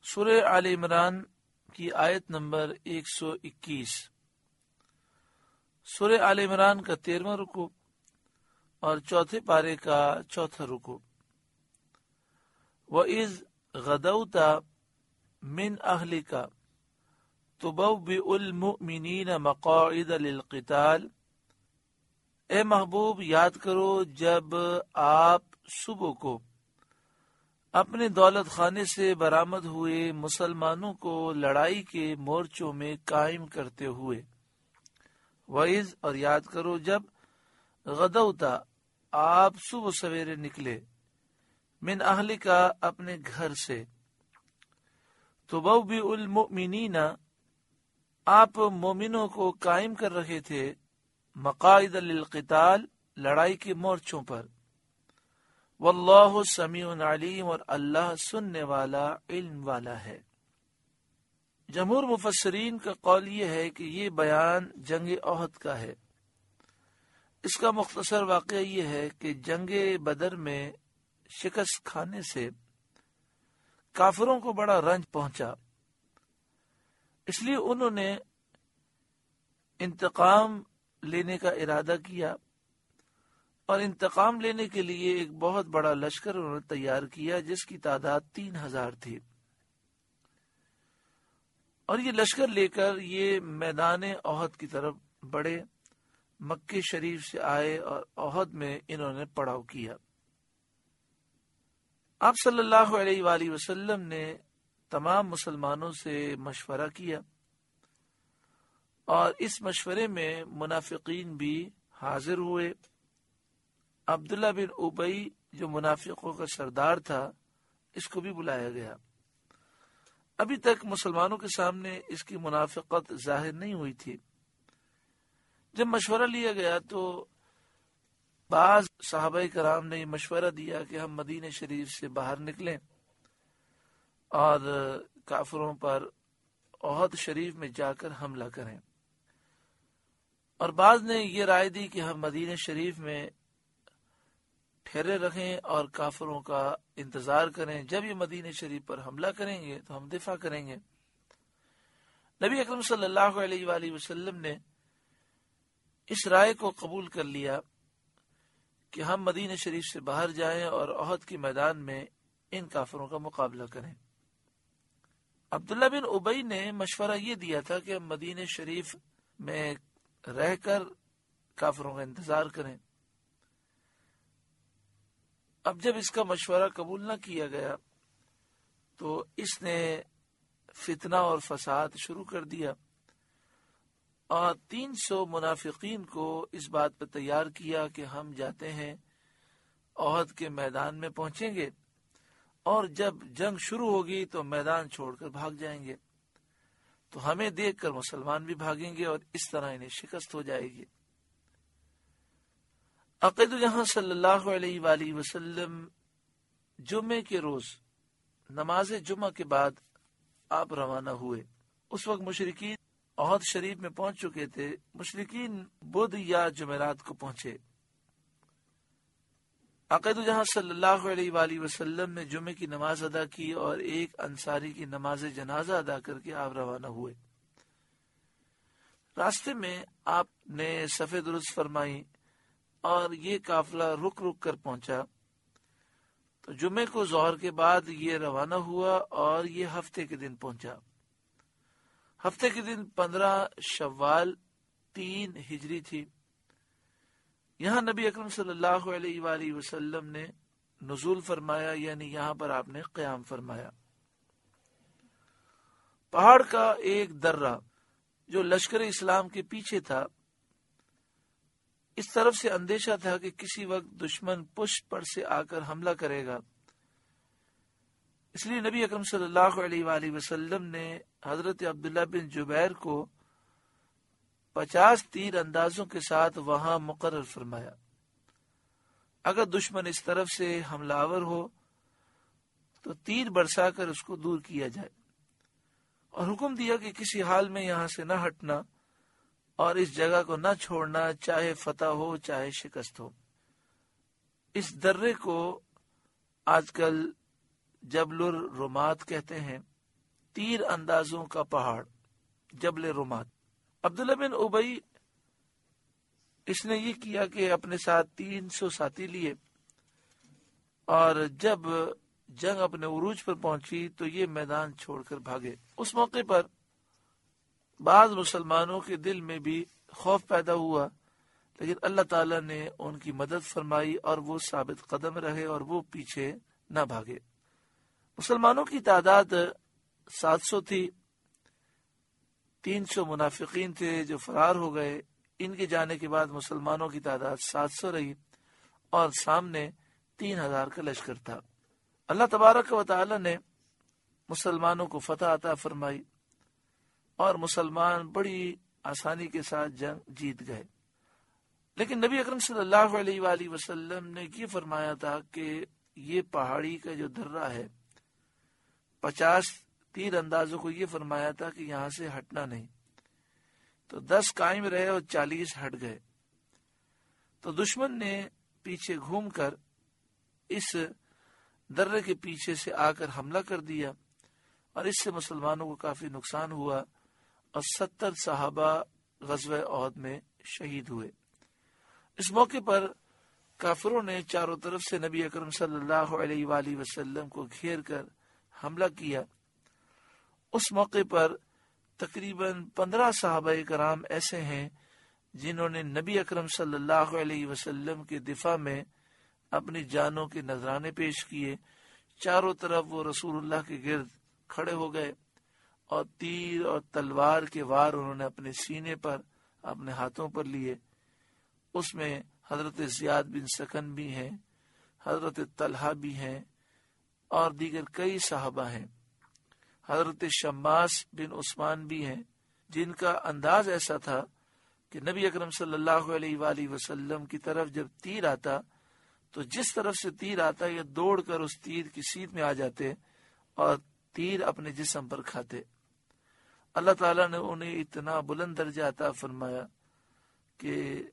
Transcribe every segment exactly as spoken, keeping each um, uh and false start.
سورہ آل عمران کی آیت نمبر ایک سو اکیس۔ سورہ آل عمران کا تیرہواں رکوع اور چوتھے پارے کا چوتھا رکوع۔ وَإِذْ غَدَوْتَ مِنْ أَهْلِكَ تُبَوِّئُ الْمُؤْمِنِينَ مَقَاعِدَ لِلْقِتَالِ، اے محبوب یاد کرو جب آپ صبح کو اپنے دولت خانے سے برآمد ہوئے مسلمانوں کو لڑائی کے مورچوں میں قائم کرتے ہوئے۔ وَإِذْ اور یاد کرو جب غدوتا آپ صبح سویرے نکلے، من اہل کا اپنے گھر سے، تبوئ المؤمنین آپ مومنوں کو قائم کر رہے تھے، مقاعد للقتال لڑائی کے مورچوں پر، واللہ سمیع علیم اور اللہ سننے والا علم والا ہے۔ جمہور مفسرین کا قول یہ ہے کہ یہ بیان جنگ احد کا ہے۔ اس کا مختصر واقعہ یہ ہے کہ جنگ بدر میں شکست کھانے سے کافروں کو بڑا رنج پہنچا، اس لیے انہوں نے انتقام لینے کا ارادہ کیا اور انتقام لینے کے لیے ایک بہت بڑا لشکر انہوں نے تیار کیا جس کی تعداد تین ہزار تھی، اور یہ لشکر لے کر یہ میدان احد کی طرف بڑھے، مکہ شریف سے آئے اور احد میں انہوں نے پڑاؤ کیا۔ آپ صلی اللہ علیہ وآلہ وسلم نے تمام مسلمانوں سے مشورہ کیا اور اس مشورے میں منافقین بھی حاضر ہوئے۔ عبداللہ بن ابی جو منافقوں کا سردار تھا، اس کو بھی بلایا گیا۔ ابھی تک مسلمانوں کے سامنے اس کی منافقت ظاہر نہیں ہوئی تھی۔ جب مشورہ لیا گیا تو بعض صحابہ کرام نے مشورہ دیا کہ ہم مدینہ شریف سے باہر نکلیں اور کافروں پر احد شریف میں جا کر حملہ کریں، اور بعض نے یہ رائے دی کہ ہم مدینہ شریف میں ٹھہرے رہیں اور کافروں کا انتظار کریں، جب یہ مدینہ شریف پر حملہ کریں گے تو ہم دفاع کریں گے۔ نبی اکرم صلی اللہ علیہ وآلہ وسلم نے اس رائے کو قبول کر لیا کہ ہم مدینہ شریف سے باہر جائیں اور احد کے میدان میں ان کافروں کا مقابلہ کریں۔ عبداللہ بن ابی نے مشورہ یہ دیا تھا کہ ہم مدینہ شریف میں رہ کر کافروں کا انتظار کریں۔ اب جب اس کا مشورہ قبول نہ کیا گیا تو اس نے فتنہ اور فساد شروع کر دیا اور تین سو منافقین کو اس بات پر تیار کیا کہ ہم جاتے ہیں احد کے میدان میں پہنچیں گے اور جب جنگ شروع ہوگی تو میدان چھوڑ کر بھاگ جائیں گے، تو ہمیں دیکھ کر مسلمان بھی بھاگیں گے اور اس طرح انہیں شکست ہو جائے گی۔ عقید جہاں صلی اللہ علیہ وآلہ وسلم جمعے کے روز نماز جمعہ کے بعد آپ روانہ ہوئے۔ اس وقت مشرکین احد شریف میں پہنچ چکے تھے۔ مشرکین بدھ یا جمعرات کو پہنچے۔ عقید جہاں صلی اللہ علیہ وآلہ وسلم نے جمعے کی نماز ادا کی اور ایک انصاری کی نماز جنازہ ادا کر کے آپ روانہ ہوئے۔ راستے میں آپ نے صفیں درست فرمائی اور یہ قافلہ رک رک کر پہنچا، تو جمعے کو ظہر کے بعد یہ روانہ ہوا اور یہ ہفتے کے دن پہنچا۔ ہفتے کے دن پندرہ شوال تین ہجری تھی۔ یہاں نبی اکرم صلی اللہ علیہ وآلہ وسلم نے نزول فرمایا، یعنی یہاں پر آپ نے قیام فرمایا۔ پہاڑ کا ایک درہ جو لشکر اسلام کے پیچھے تھا، اس طرف سے اندیشہ تھا کہ کسی وقت دشمن پشت پر سے آ کر حملہ کرے گا، اس لیے نبی اکرم صلی اللہ علیہ وآلہ وسلم نے حضرت عبداللہ بن جبیر کو پچاس تیر اندازوں کے ساتھ وہاں مقرر فرمایا۔ اگر دشمن اس طرف سے حملہ آور ہو تو تیر برسا کر اس کو دور کیا جائے، اور حکم دیا کہ کسی حال میں یہاں سے نہ ہٹنا اور اس جگہ کو نہ چھوڑنا، چاہے فتح ہو چاہے شکست ہو۔ اس درے کو آج کل جبل الرمات کہتے ہیں، تیر اندازوں کا پہاڑ جبل رمات۔ عبداللہ بن ابی اس نے یہ کیا کہ اپنے ساتھ تین سو ساتھی لیے، اور جب جنگ اپنے عروج پر پہنچی تو یہ میدان چھوڑ کر بھاگے۔ اس موقع پر بعض مسلمانوں کے دل میں بھی خوف پیدا ہوا، لیکن اللہ تعالیٰ نے ان کی مدد فرمائی اور وہ ثابت قدم رہے اور وہ پیچھے نہ بھاگے۔ مسلمانوں کی تعداد سات سو تھی، تین سو منافقین تھے جو فرار ہو گئے۔ ان کے جانے کے بعد مسلمانوں کی تعداد سات سو رہی اور سامنے تین ہزار کا لشکر تھا۔ اللہ تبارک و تعالی نے مسلمانوں کو فتح عطا فرمائی اور مسلمان بڑی آسانی کے ساتھ جنگ جیت گئے۔ لیکن نبی اکرم صلی اللہ علیہ وآلہ وسلم نے یہ فرمایا تھا کہ یہ پہاڑی کا جو درہ ہے، پچاس تیر اندازوں کو یہ فرمایا تھا کہ یہاں سے ہٹنا نہیں، تو دس قائم رہے اور چالیس ہٹ گئے۔ تو دشمن نے پیچھے گھوم کر اس درے کے پیچھے سے آ کر حملہ کر دیا اور اس سے مسلمانوں کو کافی نقصان ہوا اور ستر صحابہ غزوہ احد میں شہید ہوئے۔ اس موقع پر کافروں نے چاروں طرف سے نبی اکرم صلی اللہ علیہ وآلہ وسلم کو گھیر کر حملہ کیا۔ اس موقع پر تقریباً پندرہ صحابہ کرام ایسے ہیں جنہوں نے نبی اکرم صلی اللہ علیہ وسلم کے دفاع میں اپنی جانوں کے نذرانے پیش کیے۔ چاروں طرف وہ رسول اللہ کے گرد کھڑے ہو گئے اور تیر اور تلوار کے وار انہوں نے اپنے سینے پر اپنے ہاتھوں پر لیے۔ اس میں حضرت زیاد بن سکن بھی ہیں، حضرت طلحہ بھی ہیں اور دیگر کئی صحابہ ہیں، حضرت شماس بن عثمان بھی ہیں، جن کا انداز ایسا تھا کہ نبی اکرم صلی اللہ علیہ وآلہ وسلم کی طرف جب تیر آتا تو جس طرف سے تیر آتا یہ دوڑ کر اس تیر کی سیدھ میں آ جاتے اور تیر اپنے جسم پر کھاتے۔ اللہ تعالیٰ نے انہیں اتنا بلند درجہ عطا فرمایا کہ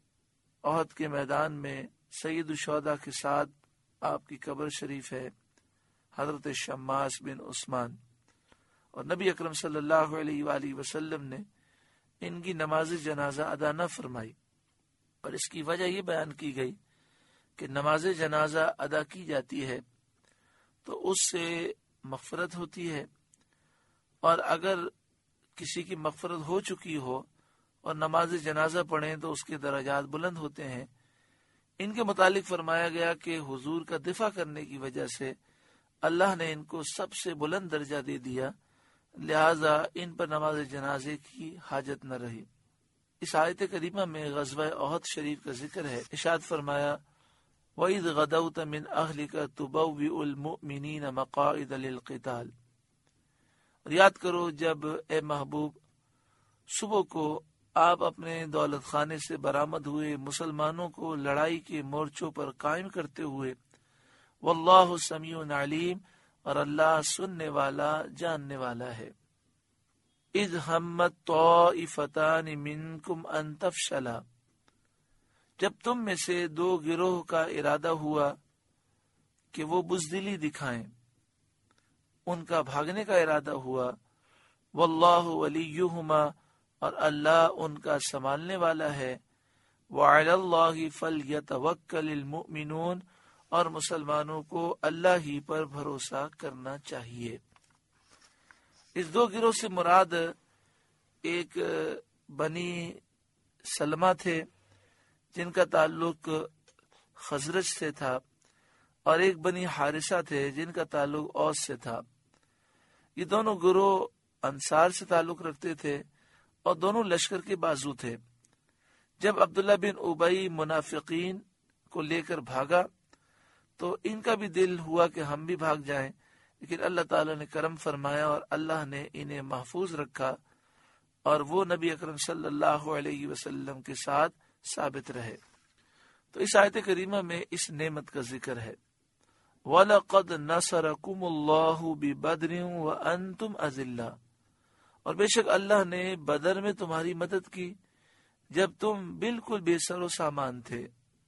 احد کے میدان میں سید الشہداء کے ساتھ آپ کی قبر شریف ہے، حضرت شماس بن عثمان، اور نبی اکرم صلی اللہ علیہ وآلہ وسلم نے ان کی نماز جنازہ ادا نہ فرمائی، اور اس کی وجہ یہ بیان کی گئی کہ نماز جنازہ ادا کی جاتی ہے تو اس سے مغفرت ہوتی ہے، اور اگر کسی کی مغفرت ہو چکی ہو اور نماز جنازہ پڑھیں تو اس کے درجات بلند ہوتے ہیں۔ ان کے متعلق فرمایا گیا کہ حضور کا دفاع کرنے کی وجہ سے اللہ نے ان کو سب سے بلند درجہ دے دیا، لہذا ان پر نماز جنازے کی حاجت نہ رہی۔ اس آیت کریمہ میں غزوہ احد شریف کا ذکر ہے۔ ارشاد فرمایا وَإِذْ غَدَوْتَ مِنْ أَهْلِكَ تُبَوِّئُ الْمُؤْمِنِينَ مَقَاعِدَ لِلْقِتَالِ، اور یاد کرو جب اے محبوب صبح کو آپ اپنے دولت خانے سے برآمد ہوئے مسلمانوں کو لڑائی کے مورچوں پر قائم کرتے ہوئے، واللہ سمیع علیم، اور اللہ سننے والا جاننے والا ہے۔ اذ ہمت طائفتان منکم ان تفشلا، جب تم میں سے دو گروہ کا ارادہ ہوا کہ وہ بزدلی دکھائیں، ان کا بھاگنے کا ارادہ ہوا، واللہ ولیہما، اور اللہ ان کا سنبھالنے والا ہے، وعلی اللہ فلیتوکل المؤمنون، اور مسلمانوں کو اللہ ہی پر بھروسہ کرنا چاہیے۔ اس دو گروہ سے مراد ایک بنی سلمہ تھے جن کا تعلق خزرج سے تھا، اور ایک بنی حارثہ تھے جن کا تعلق اوس سے تھا۔ یہ دونوں گروہ انصار سے تعلق رکھتے تھے اور دونوں لشکر کے بازو تھے۔ جب عبداللہ بن ابی منافقین کو لے کر بھاگا تو ان کا بھی دل ہوا کہ ہم بھی بھاگ جائیں، لیکن اللہ تعالیٰ نے کرم فرمایا اور اللہ نے انہیں محفوظ رکھا اور وہ نبی اکرم صلی اللہ علیہ وسلم کے ساتھ ثابت رہے۔ تو اس آیت کریمہ میں اس نعمت کا ذکر ہے، وَلَقَدْ نَصَرَكُمُ اللَّهُ بِبَدْرٍ وَأَنْتُمْ أَذِلَّةٌ، اور بے شک اللہ نے بدر میں تمہاری مدد کی جب تم بالکل بے سر و سامان تھے،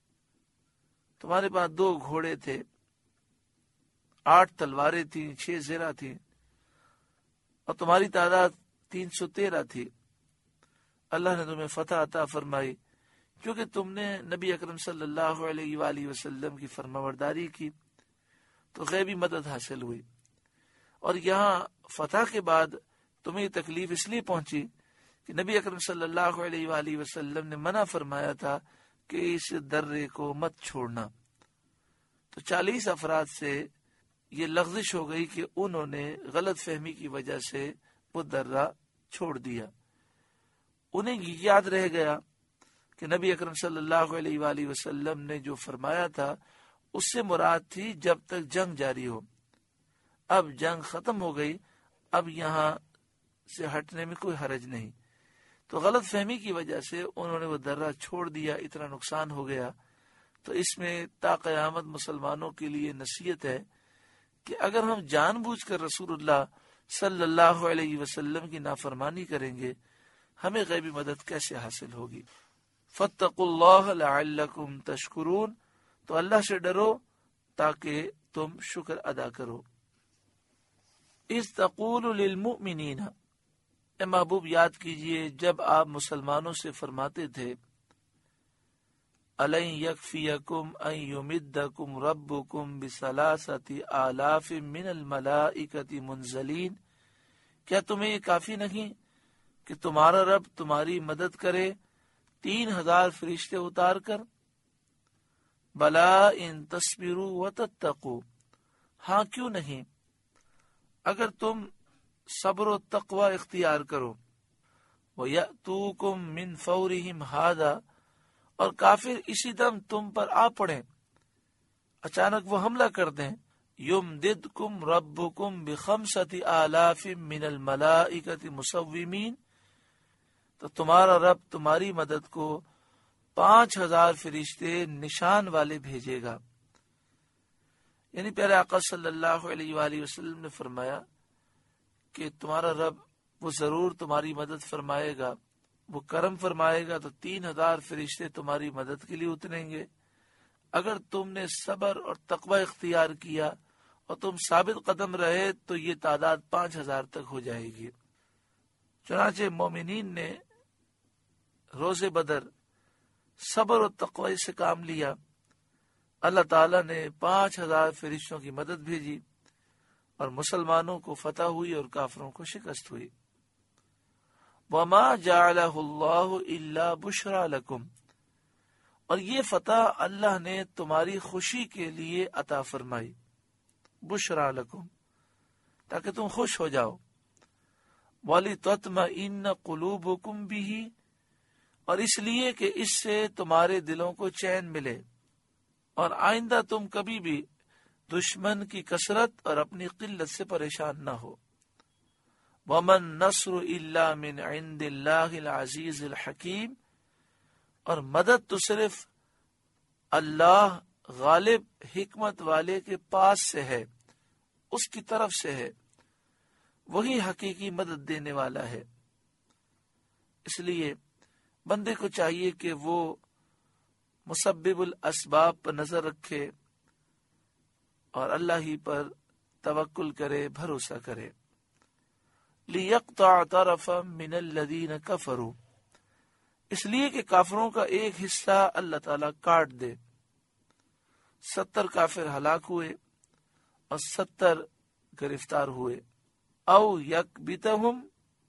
تمہارے پاس دو گھوڑے تھے، آٹھ تلواریں تھیں، چھ زرہ تھیں، اور تمہاری تعداد تین سو تیرہ تھی، اللہ نے تمہیں فتح عطا فرمائی کیونکہ تم نے نبی اکرم صلی اللہ علیہ وآلہ وسلم کی فرمانبرداری کی، تو غیبی مدد حاصل ہوئی۔ اور یہاں فتح کے بعد تمہیں تکلیف اس لیے پہنچی کہ نبی اکرم صلی اللہ علیہ وآلہ وسلم نے منع فرمایا تھا کہ اس درے کو مت چھوڑنا، تو چالیس افراد سے یہ لغزش ہو گئی کہ انہوں نے غلط فہمی کی وجہ سے وہ درہ چھوڑ دیا۔ انہیں یاد رہ گیا کہ نبی اکرم صلی اللہ علیہ وآلہ وسلم نے جو فرمایا تھا اس سے مراد تھی جب تک جنگ جاری ہو، اب جنگ ختم ہو گئی، اب یہاں سے ہٹنے میں کوئی حرج نہیں، تو غلط فہمی کی وجہ سے انہوں نے وہ درہ چھوڑ دیا، اتنا نقصان ہو گیا۔ تو اس میں تا قیامت مسلمانوں کے لیے نصیحت ہے کہ اگر ہم جان بوجھ کر رسول اللہ صلی اللہ علیہ وسلم کی نافرمانی کریں گے، ہمیں غیبی مدد کیسے حاصل ہوگی؟ فاتقوا اللہ لعلکم تشکرون، تو اللہ سے ڈرو تاکہ تم شکر ادا کرو۔ اذ تقول للمؤمنین، اے محبوب یاد کیجئے جب آپ مسلمانوں سے فرماتے تھے، أَلَنْ يَكْفِيَكُمْ أَنْ يُمِدَّكُمْ رَبُّكُمْ بِثَلَاثَةِ آلَافٍ مِّنَ الْمَلَائِكَةِ مُنزَلِينَ، کیا تمہیں یہ کافی نہیں کہ تمہارا رب تمہاری مدد کرے تین ہزار فرشتے اتار کر؟ بلا ان تصبروا وتتقوا، ہاں کیوں نہیں اگر تم صبر و تقوی اختیار کرو۔ وَيَأْتُوكُم مِّن فَوْرِهِمْ هَٰذَا، اور کافر اسی دم تم پر آ پڑیں، اچانک وہ حملہ کر دیں۔ یمددکم ربکم بخمسۃ آلاف من الملائکۃ مسومین، تو تمہارا رب تمہاری مدد کو پانچ ہزار فرشتے نشان والے بھیجے گا۔ یعنی پیارے آقا صلی اللہ علیہ وآلہ وسلم نے فرمایا کہ تمہارا رب وہ ضرور تمہاری مدد فرمائے گا، وہ کرم فرمائے گا، تو تین ہزار فرشتے تمہاری مدد کے لیے اتریں گے اگر تم نے صبر اور تقوی اختیار کیا اور تم ثابت قدم رہے تو یہ تعداد پانچ ہزار تک ہو جائے گی۔ چنانچہ مومنین نے روز بدر صبر و تقوی سے کام لیا، اللہ تعالیٰ نے پانچ ہزار فرشتوں کی مدد بھیجی اور مسلمانوں کو فتح ہوئی اور کافروں کو شکست ہوئی۔ وما جعلہ اللہ الا بشرا لکم، اور یہ فتح اللہ نے تمہاری خوشی کے لیے عطا فرمائی، بشرا لکم، تاکہ تم خوش ہو جاؤ۔ وَلِتَطْمَئِنَّ قُلُوبُكُمْ بِهِ، اور اس لیے کہ اس سے تمہارے دلوں کو چین ملے اور آئندہ تم کبھی بھی دشمن کی کثرت اور اپنی قلت سے پریشان نہ ہو۔ وَمَن نَّصْرُ إِلَّا مِنْ عِنْدِ اللَّهِ الْعَزِيزِ الْحَكِيمِ، اور مدد تو صرف اللہ غالب حکمت والے کے پاس سے ہے، اس کی طرف سے ہے، وہی حقیقی مدد دینے والا ہے۔ اس لیے بندے کو چاہیے کہ وہ مسبب الاسباب پر نظر رکھے اور اللہ ہی پر توکل کرے، بھروسہ کرے۔ لِيَقْطَعَ طَرَفًا مِّنَ الَّذِينَ كَفَرُوا، اس لیے کہ کافروں کا ایک حصہ اللہ تعالیٰ کاٹ دے۔ ستر کافر ہلاک ہوئے اور ستر گرفتار ہوئے۔ او یکبتہم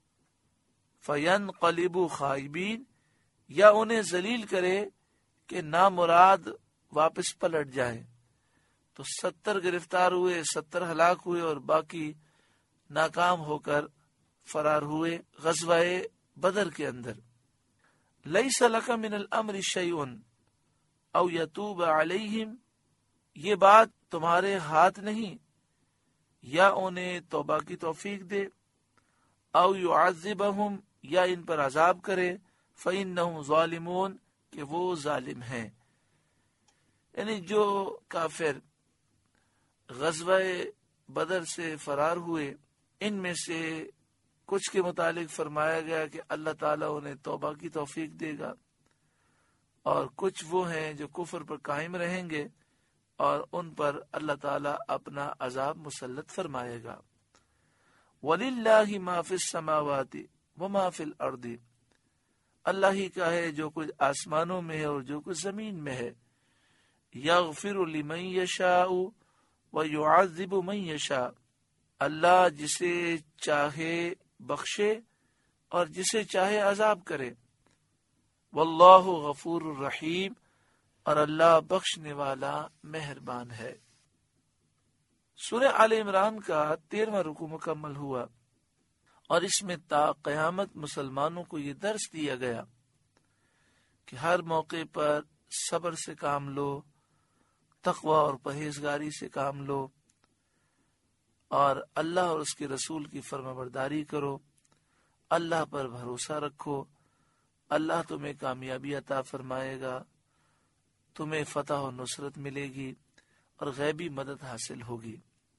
فینقلبوا خائبین، یا انہیں ذلیل کرے کہ نامراد واپس پلٹ جائیں۔ تو ستر گرفتار ہوئے، ستر ہلاک ہوئے اور باقی ناکام ہو کر فرار ہوئے غزوہ بدر کے اندر۔ لیس لک من الامر شیء او یتوب علیہم، یہ بات تمہارے ہاتھ نہیں، یا انہیں توبہ کی توفیق دے، او یعذبہم، یا ان پر عذاب کرے، فإنہم ظالمون، کہ وہ ظالم ہیں۔ یعنی جو کافر غزوہ بدر سے فرار ہوئے، ان میں سے کچھ کے متعلق فرمایا گیا کہ اللہ تعالیٰ انہیں توبہ کی توفیق دے گا، اور کچھ وہ ہیں جو کفر پر قائم رہیں گے اور ان پر اللہ تعالیٰ اپنا عذاب مسلط فرمائے گا۔ وَلِلَّهِ مَا فِي السَّمَاوَاتِ وَمَا فِي الْأَرْضِ، اللہ ہی کا ہے جو کچھ آسمانوں میں ہے اور جو کچھ زمین میں ہے. یغفر لمن یشاء ویعذب من یشاء، اللہ جسے چاہے بخشے اور جسے چاہے عذاب کرے. واللہ غفور الرحیم، اور اللہ بخشنے والا مہربان ہے. سورہ آل عمران کا تیرواں رکوع مکمل ہوا اور اس میں تا قیامت مسلمانوں کو یہ درس دیا گیا کہ ہر موقع پر صبر سے کام لو، تقوی اور پرہیزگاری سے کام لو، اور اللہ اور اس کے رسول کی فرمانبرداری کرو، اللہ پر بھروسہ رکھو، اللہ تمہیں کامیابی عطا فرمائے گا، تمہیں فتح و نصرت ملے گی اور غیبی مدد حاصل ہوگی.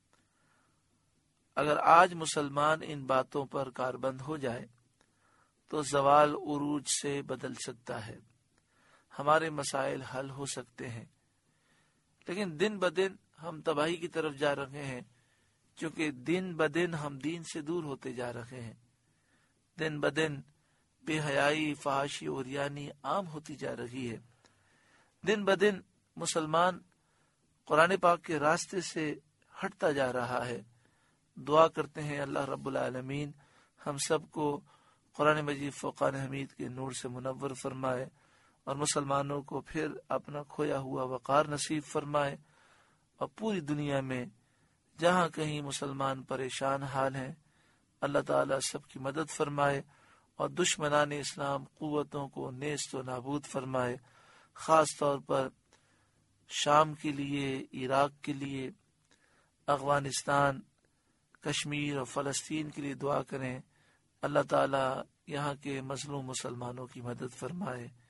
اگر آج مسلمان ان باتوں پر کاربند ہو جائے تو زوال عروج سے بدل سکتا ہے، ہمارے مسائل حل ہو سکتے ہیں. لیکن دن بدن ہم تباہی کی طرف جا رہے ہیں، کیونکہ دن بدن ہم دین سے دور ہوتے جا رہے ہیں. دن بدن بے حیائی، فحاشی اور ریانی عام ہوتی جا رہی ہے. دن بدن مسلمان قرآن پاک کے راستے سے ہٹتا جا رہا ہے. دعا کرتے ہیں اللہ رب العالمین ہم سب کو قرآن مجید فقان حمید کے نور سے منور فرمائے اور مسلمانوں کو پھر اپنا کھویا ہوا وقار نصیب فرمائے، اور پوری دنیا میں جہاں کہیں مسلمان پریشان حال ہیں اللہ تعالیٰ سب کی مدد فرمائے اور دشمنان اسلام قوتوں کو نیست و نابود فرمائے. خاص طور پر شام کے لیے، عراق کے لیے، افغانستان، کشمیر اور فلسطین کے لیے دعا کریں. اللہ تعالیٰ یہاں کے مظلوم مسلمانوں کی مدد فرمائے.